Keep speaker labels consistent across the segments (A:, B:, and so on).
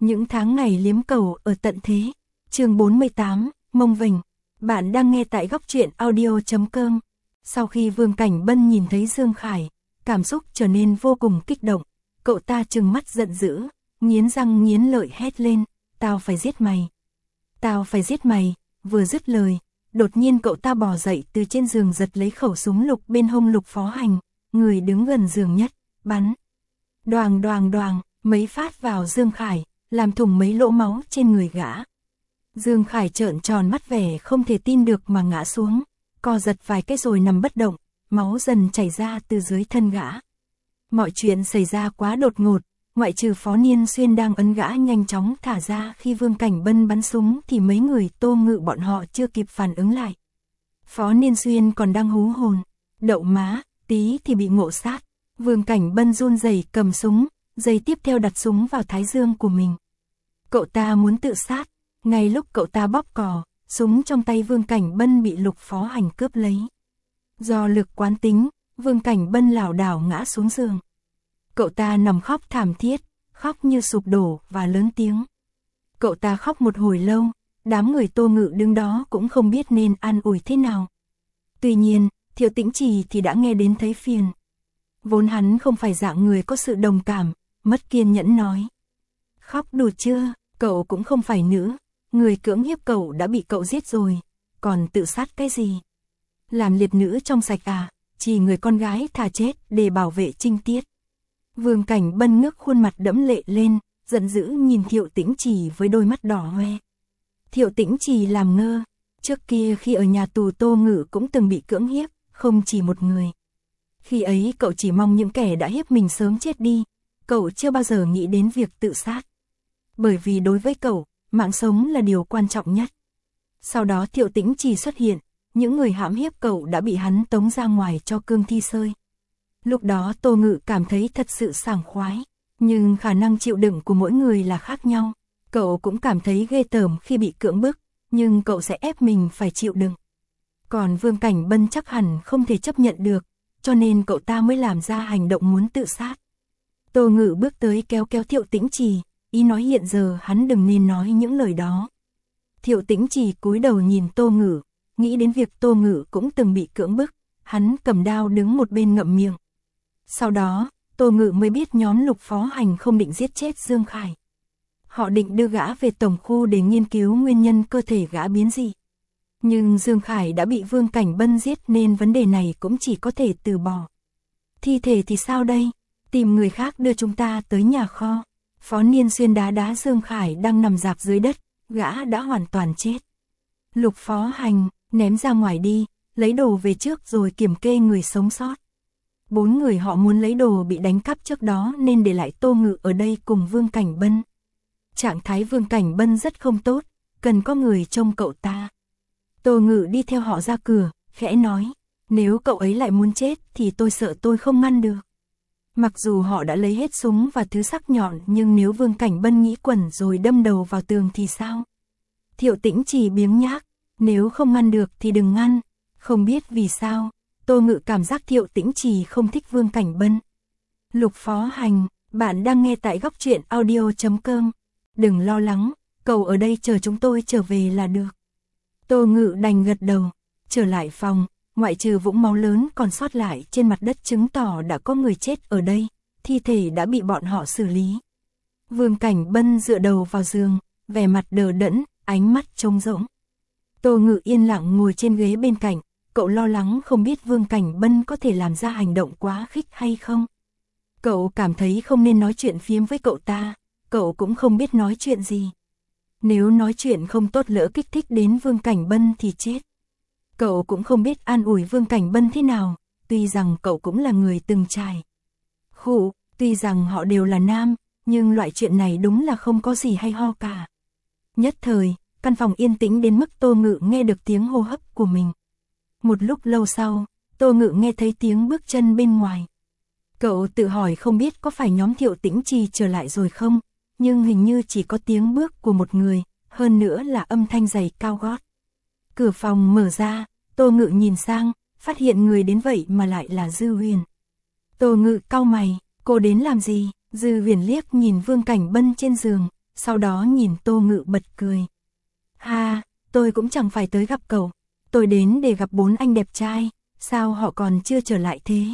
A: Những tháng ngày liếm cầu ở tận thế. Chương 48, Mông Vịnh. Bạn đang nghe tại góc truyện audio.com. Sau khi Vương Cảnh Bân nhìn thấy Dương Khải, cảm xúc trở nên vô cùng kích động. Cậu ta trừng mắt giận dữ, nghiến răng nghiến lợi hét lên, tao phải giết mày. Tao phải giết mày. Vừa dứt lời, đột nhiên cậu ta bò dậy từ trên giường giật lấy khẩu súng lục bên hông Lục Phó Hành, người đứng gần giường nhất, bắn. Đoàng đoàng đoàng, mấy phát vào Dương Khải, làm thủng mấy lỗ máu trên người gã. Dương Khải trợn tròn mắt vẻ không thể tin được mà ngã xuống, co giật vài cái rồi nằm bất động, máu dần chảy ra từ dưới thân gã. Mọi chuyện xảy ra quá đột ngột, ngoại trừ Phó Niên Xuyên đang ấn gã nhanh chóng thả ra khi Vương Cảnh Bân bắn súng thì mấy người Tô Ngự bọn họ chưa kịp phản ứng lại. Phó Niên Xuyên còn đang hú hồn, đậu má, tí thì bị ngộ sát. Vương Cảnh Bân run rẩy cầm súng, giây tiếp theo đặt súng vào thái dương của mình. Cậu ta muốn tự sát, ngay lúc cậu ta bóp cò, súng trong tay Vương Cảnh Bân bị Lục Phó Hành cướp lấy. Do lực quán tính, Vương Cảnh Bân lảo đảo ngã xuống giường. Cậu ta nằm khóc thảm thiết, khóc như sụp đổ và lớn tiếng. Cậu ta khóc một hồi lâu, đám người Tô Ngự đứng đó cũng không biết nên an ủi thế nào. Tuy nhiên, Thiệu Tĩnh Trì thì đã nghe đến thấy phiền. Vốn hắn không phải dạng người có sự đồng cảm, mất kiên nhẫn nói. Khóc đủ chưa, cậu cũng không phải nữ, người cưỡng hiếp cậu đã bị cậu giết rồi, còn tự sát cái gì? Làm liệt nữ trong sạch à, chỉ người con gái thà chết để bảo vệ trinh tiết. Vương Cảnh Bân ngước khuôn mặt đẫm lệ lên, giận dữ nhìn Thiệu Tĩnh Trì với đôi mắt đỏ hoe. Thiệu Tĩnh Trì làm ngơ, trước kia khi ở nhà tù Tô Ngự cũng từng bị cưỡng hiếp, không chỉ một người. Khi ấy cậu chỉ mong những kẻ đã hiếp mình sớm chết đi, cậu chưa bao giờ nghĩ đến việc tự sát. Bởi vì đối với cậu, mạng sống là điều quan trọng nhất. Sau đó Thiệu Tĩnh Trì xuất hiện, những người hãm hiếp cậu đã bị hắn tống ra ngoài cho cương thi sơi. Lúc đó Tô Ngự cảm thấy thật sự sảng khoái, nhưng khả năng chịu đựng của mỗi người là khác nhau. Cậu cũng cảm thấy ghê tởm khi bị cưỡng bức, nhưng cậu sẽ ép mình phải chịu đựng. Còn Vương Cảnh Bân chắc hẳn không thể chấp nhận được, cho nên cậu ta mới làm ra hành động muốn tự sát. Tô Ngự bước tới kéo Thiệu Tĩnh Trì, ý nói hiện giờ hắn đừng nên nói những lời đó. Thiệu Tĩnh Trì cúi đầu nhìn Tô Ngự, nghĩ đến việc Tô Ngự cũng từng bị cưỡng bức, hắn cầm đao đứng một bên ngậm miệng. Sau đó, Tô Ngự mới biết nhóm Lục Phó Hành không định giết chết Dương Khải. Họ định đưa gã về tổng khu để nghiên cứu nguyên nhân cơ thể gã biến dị. Nhưng Dương Khải đã bị Vương Cảnh Bân giết nên vấn đề này cũng chỉ có thể từ bỏ. Thi thể thì sao đây? Tìm người khác đưa chúng ta tới nhà kho. Phó Niên Xuyên đá Dương Khải đang nằm rạp dưới đất, gã đã hoàn toàn chết. Lục Phó Hành, ném ra ngoài đi, lấy đồ về trước rồi kiểm kê người sống sót. 4 người họ muốn lấy đồ bị đánh cắp trước đó nên để lại Tô Ngự ở đây cùng Vương Cảnh Bân. Trạng thái Vương Cảnh Bân rất không tốt, cần có người trông cậu ta. Tô Ngự đi theo họ ra cửa, khẽ nói, nếu cậu ấy lại muốn chết thì tôi sợ tôi không ngăn được. Mặc dù họ đã lấy hết súng và thứ sắc nhọn nhưng nếu Vương Cảnh Bân nghĩ quẩn rồi đâm đầu vào tường thì sao? Thiệu Tĩnh Trì biếng nhác, nếu không ngăn được thì đừng ngăn. Không biết vì sao, Tô Ngự cảm giác Thiệu Tĩnh Trì không thích Vương Cảnh Bân. Lục Phó Hành, bạn đang nghe tại góc truyện audio.com. Đừng lo lắng, cậu ở đây chờ chúng tôi trở về là được. Tô Ngự đành gật đầu, trở lại phòng, ngoại trừ vũng máu lớn còn sót lại trên mặt đất chứng tỏ đã có người chết ở đây, thi thể đã bị bọn họ xử lý. Vương Cảnh Bân dựa đầu vào giường, vẻ mặt đờ đẫn, ánh mắt trống rỗng. Tô Ngự yên lặng ngồi trên ghế bên cạnh, cậu lo lắng không biết Vương Cảnh Bân có thể làm ra hành động quá khích hay không. Cậu cảm thấy không nên nói chuyện phiếm với cậu ta, cậu cũng không biết nói chuyện gì. Nếu nói chuyện không tốt lỡ kích thích đến Vương Cảnh Bân thì chết. Cậu cũng không biết an ủi Vương Cảnh Bân thế nào, tuy rằng cậu cũng là người từng trải. Tuy rằng họ đều là nam, nhưng loại chuyện này đúng là không có gì hay ho cả. Nhất thời, căn phòng yên tĩnh đến mức Tô Ngự nghe được tiếng hô hấp của mình. Một lúc lâu sau, Tô Ngự nghe thấy tiếng bước chân bên ngoài. Cậu tự hỏi không biết có phải nhóm Thiệu Tĩnh Trì trở lại rồi không, nhưng hình như chỉ có tiếng bước của một người, hơn nữa là âm thanh giày cao gót. Cửa phòng mở ra, Tô Ngự nhìn sang, phát hiện người đến vậy mà lại là Dư Huyền. Tô Ngự cau mày, cô đến làm gì? Dư Huyền liếc nhìn Vương Cảnh Bân trên giường, sau đó nhìn Tô Ngự bật cười. Ha, tôi cũng chẳng phải tới gặp cậu, tôi đến để gặp 4 anh đẹp trai, sao họ còn chưa trở lại thế?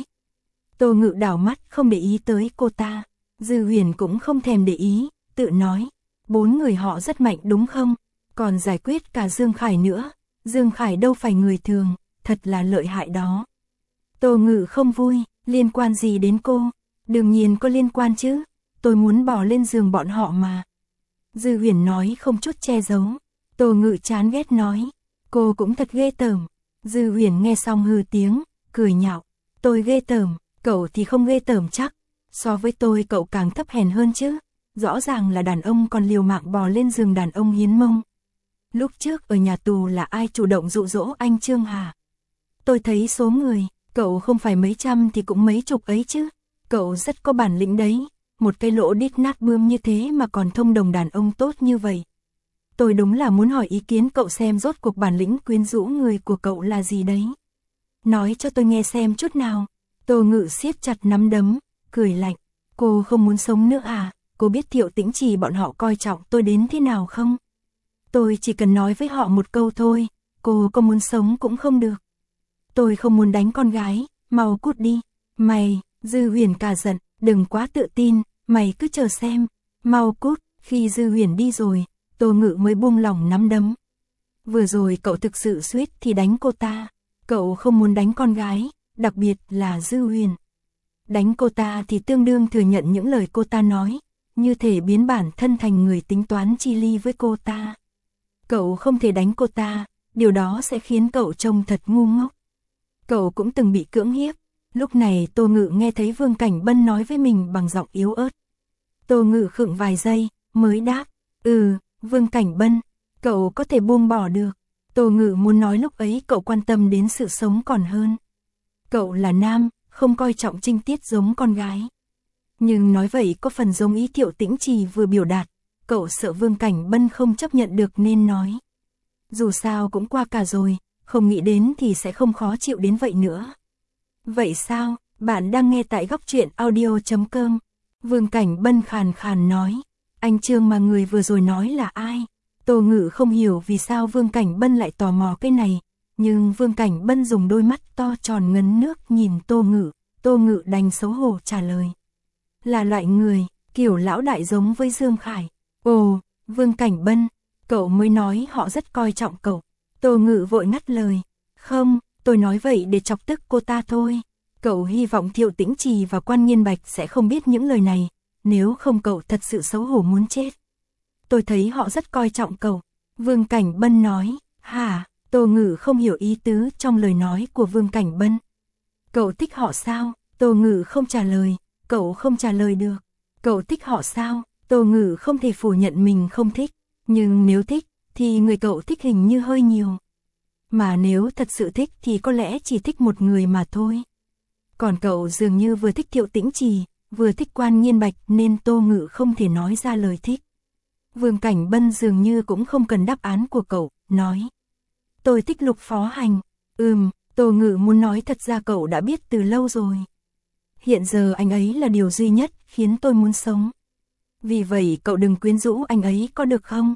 A: Tô Ngự đảo mắt không để ý tới cô ta, Dư Huyền cũng không thèm để ý, tự nói, 4 người họ rất mạnh đúng không? Còn giải quyết cả Dương Khải nữa, Dương Khải đâu phải người thường, thật là lợi hại đó. Tô Ngự không vui, liên quan gì đến cô? Đương nhiên có liên quan chứ, tôi muốn bỏ lên giường bọn họ mà. Dư Huyền nói không chút che giấu. Tô Ngự chán ghét nói, cô cũng thật ghê tởm. Dư Huyền nghe xong hừ tiếng, cười nhạo, tôi ghê tởm, cậu thì không ghê tởm chắc, so với tôi cậu càng thấp hèn hơn chứ, rõ ràng là đàn ông còn liều mạng bò lên giường đàn ông hiến mông. Lúc trước ở nhà tù là ai chủ động dụ dỗ anh Trương hả? Tôi thấy số người, cậu không phải mấy trăm thì cũng mấy chục ấy chứ, cậu rất có bản lĩnh đấy, một cái lỗ đít nát bươm như thế mà còn thông đồng đàn ông tốt như vậy. Tôi đúng là muốn hỏi ý kiến cậu xem rốt cuộc bản lĩnh quyến rũ người của cậu là gì đấy. Nói cho tôi nghe xem chút nào. Tô Ngự siết chặt nắm đấm, cười lạnh. Cô không muốn sống nữa à? Cô biết Thiệu Tĩnh Trì bọn họ coi trọng tôi đến thế nào không? Tôi chỉ cần nói với họ một câu thôi, cô có muốn sống cũng không được. Tôi không muốn đánh con gái, mau cút đi. Mày, Dư Huyền cả giận, đừng quá tự tin, mày cứ chờ xem. Mau cút, khi Dư Huyền đi rồi, Tô Ngự mới buông lỏng nắm đấm. Vừa rồi cậu thực sự suýt thì đánh cô ta. Cậu không muốn đánh con gái, đặc biệt là Dư Huyền. Đánh cô ta thì tương đương thừa nhận những lời cô ta nói, như thể biến bản thân thành người tính toán chi ly với cô ta. Cậu không thể đánh cô ta, điều đó sẽ khiến cậu trông thật ngu ngốc. Cậu cũng từng bị cưỡng hiếp. Lúc này Tô Ngự nghe thấy Vương Cảnh Bân nói với mình bằng giọng yếu ớt. Tô Ngự khựng vài giây, mới đáp, Vương Cảnh Bân, cậu có thể buông bỏ được. Tô Ngự muốn nói lúc ấy cậu quan tâm đến sự sống còn hơn. Cậu là nam, không coi trọng trinh tiết giống con gái. Nhưng nói vậy có phần giống ý Thiệu Tĩnh Trì vừa biểu đạt, cậu sợ Vương Cảnh Bân không chấp nhận được nên nói. Dù sao cũng qua cả rồi, không nghĩ đến thì sẽ không khó chịu đến vậy nữa. Vậy sao, bạn đang nghe tại góc truyện audio.com. Vương Cảnh Bân khàn khàn nói, anh Trương mà người vừa rồi nói là ai? Tô Ngự không hiểu vì sao Vương Cảnh Bân lại tò mò cái này, nhưng Vương Cảnh Bân dùng đôi mắt to tròn ngấn nước nhìn Tô Ngự đành xấu hổ trả lời. Là loại người, kiểu lão đại giống với Dương Khải. Ồ, Vương Cảnh Bân, cậu mới nói họ rất coi trọng cậu. Tô Ngự vội ngắt lời, không, tôi nói vậy để chọc tức cô ta thôi. Cậu hy vọng Thiệu Tĩnh Trì và Quan Nghiên Bạch sẽ không biết những lời này, nếu không cậu thật sự xấu hổ muốn chết. Tôi thấy họ rất coi trọng cậu. Vương Cảnh Bân nói, hả? Tô Ngự không hiểu ý tứ trong lời nói của Vương Cảnh Bân. Cậu thích họ sao? Tô Ngự không trả lời, cậu không trả lời được. Cậu thích họ sao? Tô Ngự không thể phủ nhận mình không thích, nhưng nếu thích, thì người cậu thích hình như hơi nhiều. Mà nếu thật sự thích thì có lẽ chỉ thích một người mà thôi. Còn cậu dường như vừa thích Thiệu Tĩnh Trì, vừa thích Quan Nghiên Bạch nên Tô Ngự không thể nói ra lời thích. Vương Cảnh Bân dường như cũng không cần đáp án của cậu, nói. Tôi thích Lục Phó Hành. Tô Ngự muốn nói thật ra cậu đã biết từ lâu rồi. Hiện giờ anh ấy là điều duy nhất khiến tôi muốn sống. Vì vậy cậu đừng quyến rũ anh ấy có được không?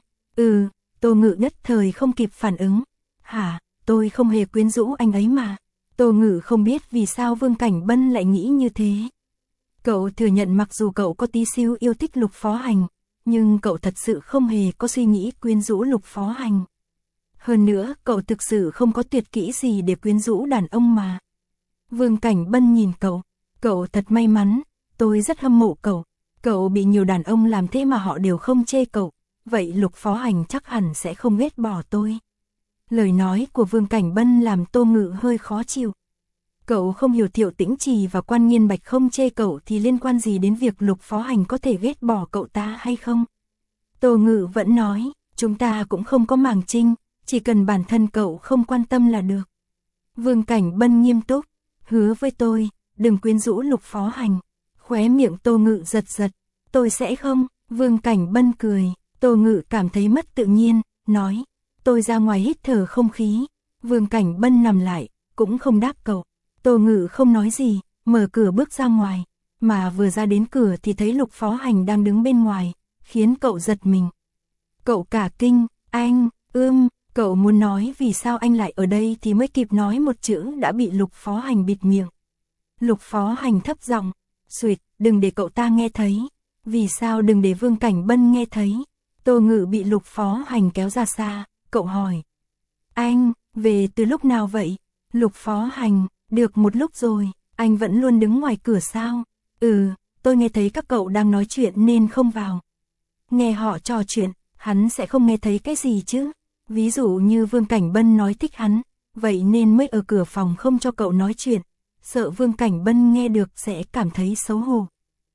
A: Tô Ngự nhất thời không kịp phản ứng. Hả, tôi không hề quyến rũ anh ấy mà. Tô Ngự không biết vì sao Vương Cảnh Bân lại nghĩ như thế. Cậu thừa nhận mặc dù cậu có tí xíu yêu thích Lục Phó Hành, nhưng cậu thật sự không hề có suy nghĩ quyến rũ Lục Phó Hành. Hơn nữa, cậu thực sự không có tuyệt kỹ gì để quyến rũ đàn ông mà. Vương Cảnh Bân nhìn cậu thật may mắn, tôi rất hâm mộ cậu. Cậu bị nhiều đàn ông làm thế mà họ đều không chê cậu, vậy Lục Phó Hành chắc hẳn sẽ không ghét bỏ tôi. Lời nói của Vương Cảnh Bân làm Tô Ngự hơi khó chịu. Cậu không hiểu Thiệu Tĩnh Trì và Quan Nghiên Bạch không chê cậu thì liên quan gì đến việc Lục Phó Hành có thể ghét bỏ cậu ta hay không? Tô Ngự vẫn nói, chúng ta cũng không có màng trinh, chỉ cần bản thân cậu không quan tâm là được. Vương Cảnh Bân nghiêm túc, hứa với tôi, đừng quyến rũ Lục Phó Hành. Khóe miệng Tô Ngự giật giật, tôi sẽ không. Vương Cảnh Bân cười, Tô Ngự cảm thấy mất tự nhiên, nói, tôi ra ngoài hít thở không khí. Vương Cảnh Bân nằm lại, cũng không đáp cậu. Tô Ngự không nói gì, mở cửa bước ra ngoài, mà vừa ra đến cửa thì thấy Lục Phó Hành đang đứng bên ngoài, khiến cậu giật mình. Cậu cả kinh, anh, cậu muốn nói vì sao anh lại ở đây thì mới kịp nói một chữ đã bị Lục Phó Hành bịt miệng. Lục Phó Hành thấp giọng, "Xuyệt, đừng để cậu ta nghe thấy." "Vì sao đừng để Vương Cảnh Bân nghe thấy?" Tô Ngự bị Lục Phó Hành kéo ra xa, cậu hỏi. "Anh, về từ lúc nào vậy?" Lục Phó Hành, "Được một lúc rồi, anh vẫn luôn đứng ngoài cửa sao?" Tôi nghe thấy các cậu đang nói chuyện nên không vào." Nghe họ trò chuyện, hắn sẽ không nghe thấy cái gì chứ. Ví dụ như Vương Cảnh Bân nói thích hắn, vậy nên mới ở cửa phòng không cho cậu nói chuyện, sợ Vương Cảnh Bân nghe được sẽ cảm thấy xấu hổ.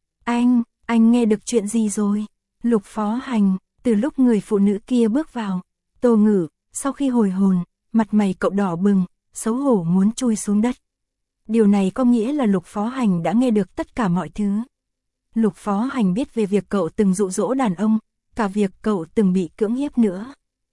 A: Anh nghe được chuyện gì rồi?" Lục Phó Hành, từ lúc người phụ nữ kia bước vào. Tô Ngự, sau khi hồi hồn, mặt mày cậu đỏ bừng, xấu hổ muốn chui xuống đất. Điều này có nghĩa là Lục Phó Hành đã nghe được tất cả mọi thứ. Lục Phó Hành biết về việc cậu từng dụ dỗ đàn ông, cả việc cậu từng bị cưỡng hiếp nữa.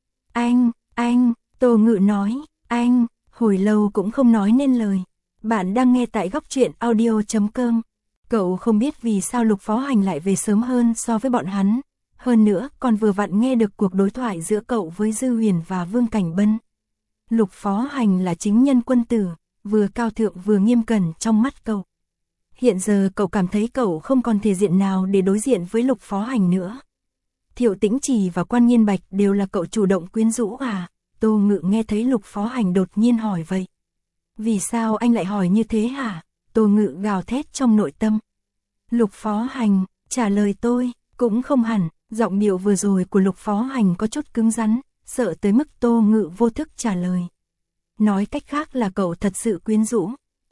A: Anh, Tô Ngự nói, anh, hồi lâu cũng không nói nên lời. Bạn đang nghe tại Góc Truyện Audio.com. Cậu không biết vì sao Lục Phó Hành lại về sớm hơn so với bọn hắn. Hơn nữa còn vừa vặn nghe được cuộc đối thoại giữa cậu với Dư Huyền và Vương Cảnh Bân. Lục Phó Hành là chính nhân quân tử, vừa cao thượng vừa nghiêm cẩn trong mắt cậu. Hiện giờ cậu cảm thấy cậu không còn thể diện nào để đối diện với Lục Phó Hành nữa. Thiệu Tĩnh Trì và Quan Nghiên Bạch đều là cậu chủ động quyến rũ à? Tô Ngự nghe thấy Lục Phó Hành đột nhiên hỏi vậy. Vì sao anh lại hỏi như thế hả? Tô Ngự gào thét trong nội tâm. Lục Phó Hành, trả lời tôi, cũng không hẳn, giọng điệu vừa rồi của Lục Phó Hành có chút cứng rắn, sợ tới mức Tô Ngự vô thức trả lời. Nói cách khác là cậu thật sự quyến rũ.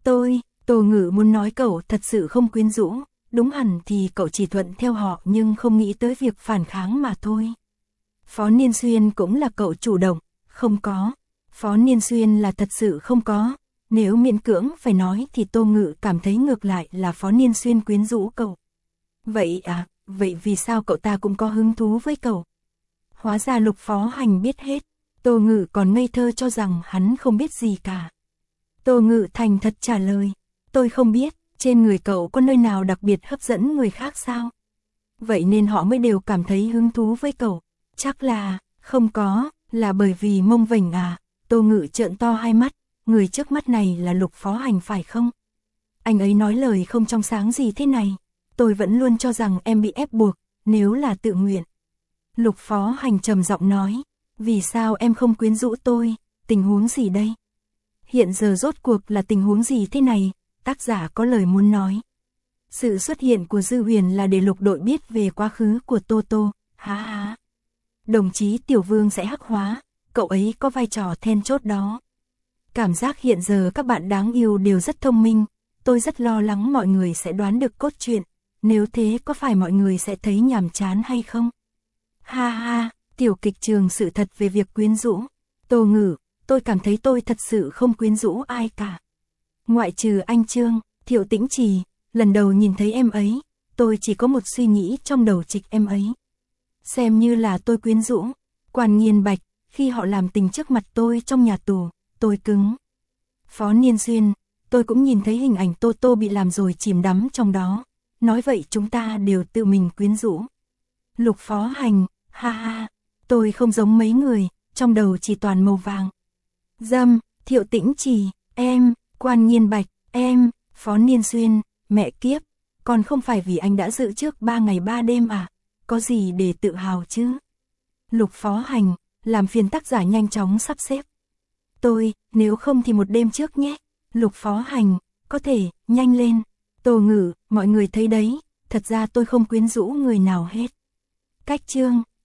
A: Tô Ngự muốn nói cậu thật sự không quyến rũ, đúng hẳn thì cậu chỉ thuận theo họ nhưng không nghĩ tới việc phản kháng mà thôi. Phó Niên Xuyên cũng là cậu chủ động, không có. Phó Niên Xuyên là thật sự không có. Nếu miễn cưỡng phải nói thì Tô Ngự cảm thấy ngược lại là Phó Niên Xuyên quyến rũ cậu. Vậy à, vậy vì sao cậu ta cũng có hứng thú với cậu? Hóa ra Lục Phó Hành biết hết. Tô Ngự còn ngây thơ cho rằng hắn không biết gì cả. Tô Ngự thành thật trả lời. Tôi không biết, trên người cậu có nơi nào đặc biệt hấp dẫn người khác sao? Vậy nên họ mới đều cảm thấy hứng thú với cậu. Chắc là, không có, là bởi vì mông vểnh à? Tô Ngự trợn to hai mắt, người trước mắt này là Lục Phó Hành phải không? Anh ấy nói lời không trong sáng gì thế này. Tôi vẫn luôn cho rằng em bị ép buộc, nếu là tự nguyện. Lục Phó Hành trầm giọng nói, vì sao em không quyến rũ tôi, tình huống gì đây? Hiện giờ rốt cuộc là tình huống gì thế này? Tác giả có lời muốn nói. Sự xuất hiện của Dư Huyền là để Lục đội biết về quá khứ của Tô Tô, há. Đồng chí Tiểu Vương sẽ hắc hóa, cậu ấy có vai trò then chốt đó. Cảm giác hiện giờ các bạn đáng yêu đều rất thông minh, tôi rất lo lắng mọi người sẽ đoán được cốt truyện, nếu thế có phải mọi người sẽ thấy nhàm chán hay không? Ha, tiểu kịch trường sự thật về việc quyến rũ. Tô Ngự, tôi cảm thấy tôi thật sự không quyến rũ ai cả. Ngoại trừ anh Trương, Thiệu Tĩnh Trì, lần đầu nhìn thấy em ấy, tôi chỉ có một suy nghĩ trong đầu trịch em ấy. Xem như là tôi quyến rũ. Quan Nghiên Bạch, khi họ làm tình trước mặt tôi trong nhà tù, tôi cứng. Phó Niên Xuyên, tôi cũng nhìn thấy hình ảnh Tô Tô bị làm rồi chìm đắm trong đó. Nói vậy chúng ta đều tự mình quyến rũ. Lục Phó Hành, ha, tôi không giống mấy người, trong đầu chỉ toàn màu vàng. Dâm, Thiệu Tĩnh Trì, em, Quan Nghiên Bạch, em, Phó Niên Xuyên, mẹ kiếp, còn không phải vì anh đã dự trước 3 ngày 3 đêm à, có gì để tự hào chứ? Lục Phó Hành, làm phiền tác giả nhanh chóng sắp xếp. Tôi, nếu không thì một đêm trước nhé. Lục Phó Hành, có thể, nhanh lên. Tô Ngự, mọi người thấy đấy, thật ra tôi không quyến rũ người nào hết. Cách chương